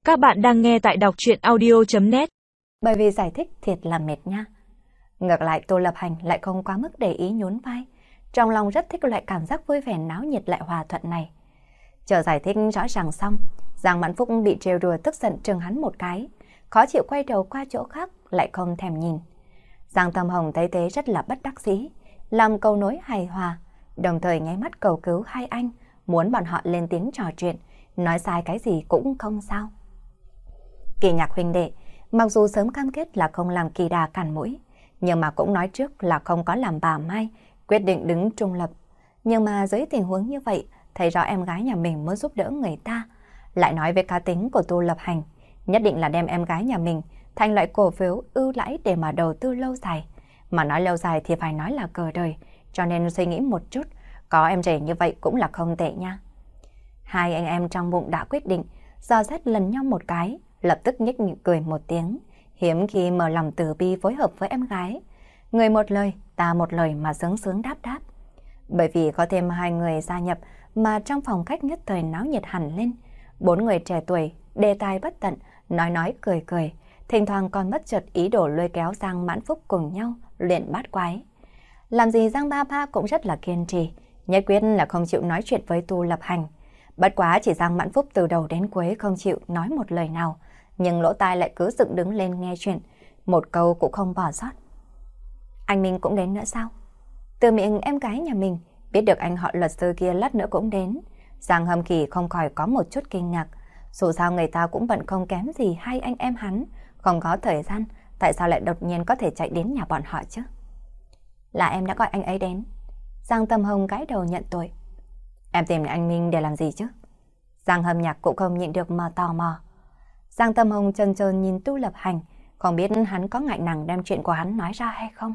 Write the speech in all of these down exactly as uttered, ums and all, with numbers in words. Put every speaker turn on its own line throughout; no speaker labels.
Các bạn đang nghe tại đọc truyện audio chấm net.
Bởi vì giải thích thiệt là mệt nha. Ngược lại Tô Lập Hành lại không quá mức để ý nhún vai. Trong lòng rất thích loại cảm giác vui vẻ náo nhiệt lại hòa thuận này. Chờ giải thích rõ ràng xong, Giang Mãn Phúc bị trêu đùa tức giận trừng hắn một cái. Khó chịu quay đầu qua chỗ khác lại không thèm nhìn. Giang Tâm Hồng thấy thế rất là bất đắc dĩ, làm cầu nối hài hòa, đồng thời nháy mắt cầu cứu hai anh, muốn bọn họ lên tiếng trò chuyện, nói sai cái gì cũng không sao. Kỳ Nhạc huynh đệ, mặc dù sớm cam kết là không làm kỳ đà cản mũi, nhưng mà cũng nói trước là không có làm bà Mai, quyết định đứng trung lập. Nhưng mà dưới tình huống như vậy, thấy rõ em gái nhà mình muốn giúp đỡ người ta, lại nói về cá tính của Tô Lập Hành, nhất định là đem em gái nhà mình thành loại cổ phiếu ưu đãi để mà đầu tư lâu dài. Mà nói lâu dài thì phải nói là cờ đời, cho nên suy nghĩ một chút, có em rể như vậy cũng là không tệ nha. Hai anh em trong bụng đã quyết định, dò xét lần nhau một cái, lập tức nhếch miệng cười một tiếng, hiếm khi mở lòng từ bi phối hợp với em gái. Người một lời, ta một lời mà sướng sướng đáp đáp. Bởi vì có thêm hai người gia nhập mà trong phòng khách nhất thời náo nhiệt hẳn lên. Bốn người trẻ tuổi, đề tài bất tận, nói nói cười cười, thỉnh thoảng còn bất chợt ý đồ lôi kéo Giang Mãn Phúc cùng nhau luyện bát quái. Làm gì Giang Ba Ba cũng rất là kiên trì, nhất quyết là không chịu nói chuyện với Tô Lập Hành. Bất quá chỉ Giang Mãn Phúc từ đầu đến cuối không chịu nói một lời nào, nhưng lỗ tai lại cứ dựng đứng lên nghe chuyện, một câu cũng không bỏ sót. Anh Minh cũng đến nữa sao? Từ miệng em gái nhà mình biết được anh họ luật sư kia lát nữa cũng đến, Giang Hâm Kỳ không khỏi có một chút kinh ngạc. Dù sao người ta cũng bận không kém gì hai anh em hắn, không có thời gian, tại sao lại đột nhiên có thể chạy đến nhà bọn họ chứ? Là em đã gọi anh ấy đến. Giang Tâm Hồng gãi đầu nhận tội. Em tìm anh Minh để làm gì chứ? Giang Hâm Nhạc cũng không nhịn được mà tò mò. Giang Tâm Hồng chần chừ nhìn Tô Lập Hành, không biết hắn có ngại ngùng đem chuyện của hắn nói ra hay không.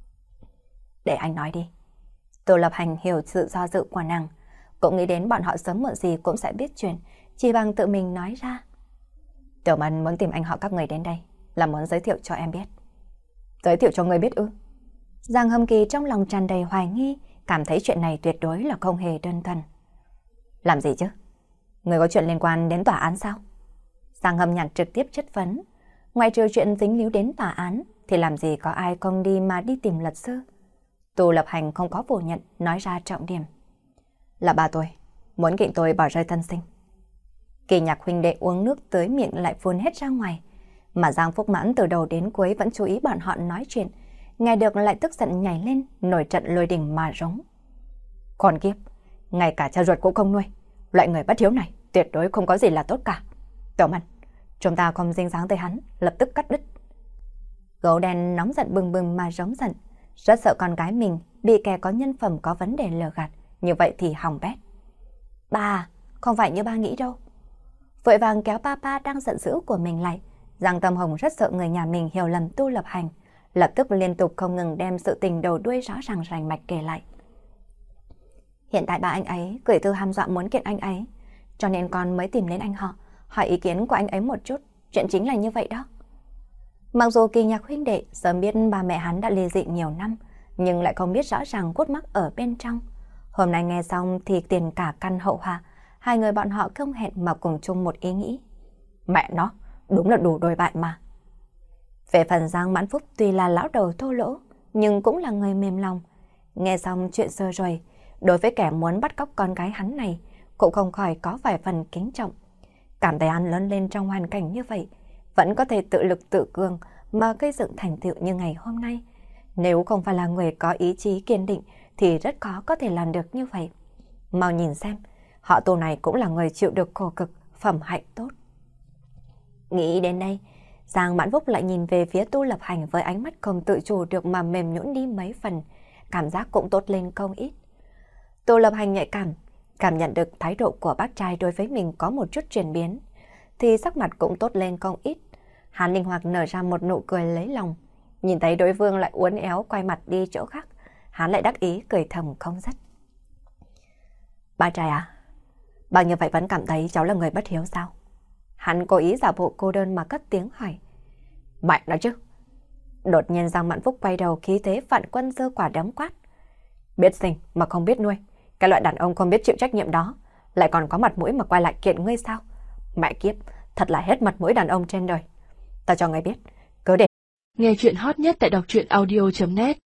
Để anh nói đi. Tô Lập Hành hiểu sự do dự của nàng, cũng nghĩ đến bọn họ sớm muộn gì cũng sẽ biết chuyện, chỉ bằng tự mình nói ra. Tiểu Mân muốn tìm anh họ các người đến đây, là muốn giới thiệu cho em biết. Giới thiệu cho người biết ư? Giang Hâm Kỳ trong lòng tràn đầy hoài nghi, cảm thấy chuyện này tuyệt đối là không hề đơn thuần. Làm gì chứ? Người có chuyện liên quan đến tòa án sao? Giang Hâm Nhạc trực tiếp chất vấn. Ngoài trừ chuyện dính líu đến tòa án, thì làm gì có ai không đi mà đi tìm luật sư? Tô Lập Hành không có phủ nhận, nói ra trọng điểm. Là bà tôi, muốn kiện tôi bỏ rơi thân sinh. Kỳ Nhạc huynh đệ uống nước tới miệng lại phun hết ra ngoài. Mà Giang Phúc Mãn từ đầu đến cuối vẫn chú ý bọn họ nói chuyện, nghe được lại tức giận nhảy lên, nổi trận lôi đình mà rống. Còn kiếp, ngay cả cha ruột cũng không nuôi. Loại người bất hiếu này tuyệt đối không có gì là tốt cả. Tiểu Mân, chúng ta không dính dáng tới hắn, lập tức cắt đứt. Gấu đen nóng giận bừng bừng mà rống giận, rất sợ con gái mình bị kẻ có nhân phẩm có vấn đề lừa gạt, như vậy thì hỏng bét. Ba, không phải như ba nghĩ đâu. Vội vàng kéo papa đang giận dữ của mình lại. Giang Tâm Hồng rất sợ người nhà mình hiểu lầm Tô Lập Hành, lập tức liên tục không ngừng đem sự tình đầu đuôi rõ ràng rành mạch kể lại. Hiện tại ba anh ấy gửi thư hăm dọa muốn kiện anh ấy, cho nên con mới tìm đến anh họ, hỏi ý kiến của anh ấy một chút, chuyện chính là như vậy đó. Mặc dù Kỳ Nhạc huynh đệ sớm biết ba mẹ hắn đã ly dị nhiều năm, nhưng lại không biết rõ ràng cốt mắc ở bên trong. Hôm nay nghe xong thì tiền cả căn hậu họa, hai người bọn họ không hẹn mà cùng chung một ý nghĩ. Mẹ nó, đúng là đủ đôi bạn mà. Về phần Giang Mãn Phúc tuy là lão đầu thô lỗ, nhưng cũng là người mềm lòng. Nghe xong chuyện sơ rồi, đối với kẻ muốn bắt cóc con gái hắn này, cũng không khỏi có vài phần kính trọng. Cảm thấy hắn lớn lên trong hoàn cảnh như vậy, vẫn có thể tự lực tự cường mà gây dựng thành tựu như ngày hôm nay. Nếu không phải là người có ý chí kiên định thì rất khó có thể làm được như vậy. Mau nhìn xem, họ Tô này cũng là người chịu được khổ cực, phẩm hạnh tốt. Nghĩ đến đây, Giang Mãn Phúc lại nhìn về phía Tô Lập Hành với ánh mắt không tự chủ được mà mềm nhũn đi mấy phần, cảm giác cũng tốt lên không ít. Tô Lập Hành nhạy cảm, cảm nhận được thái độ của bác trai đối với mình có một chút chuyển biến, thì sắc mặt cũng tốt lên không ít. Hắn linh hoạt nở ra một nụ cười lấy lòng, nhìn thấy đối phương lại uốn éo quay mặt đi chỗ khác, hắn lại đắc ý cười thầm không dứt. Bác trai à, bao như vậy vẫn cảm thấy cháu là người bất hiếu sao? Hắn cố ý giả bộ cô đơn mà cất tiếng hỏi. Mạnh đó chứ. Đột nhiên Giang Mãn Phúc quay đầu khí thế Vạn Quân giơ quả đấm quát. Biết sinh mà không biết nuôi, cái loại đàn ông không biết chịu trách nhiệm đó, lại còn có mặt mũi mà quay lại kiện ngươi sao? Mẹ kiếp, thật là hết mặt mũi đàn ông trên đời. Ta cho ngài biết, cứ để
Nghe chuyện hot nhất tại đọc truyện audio chấm net.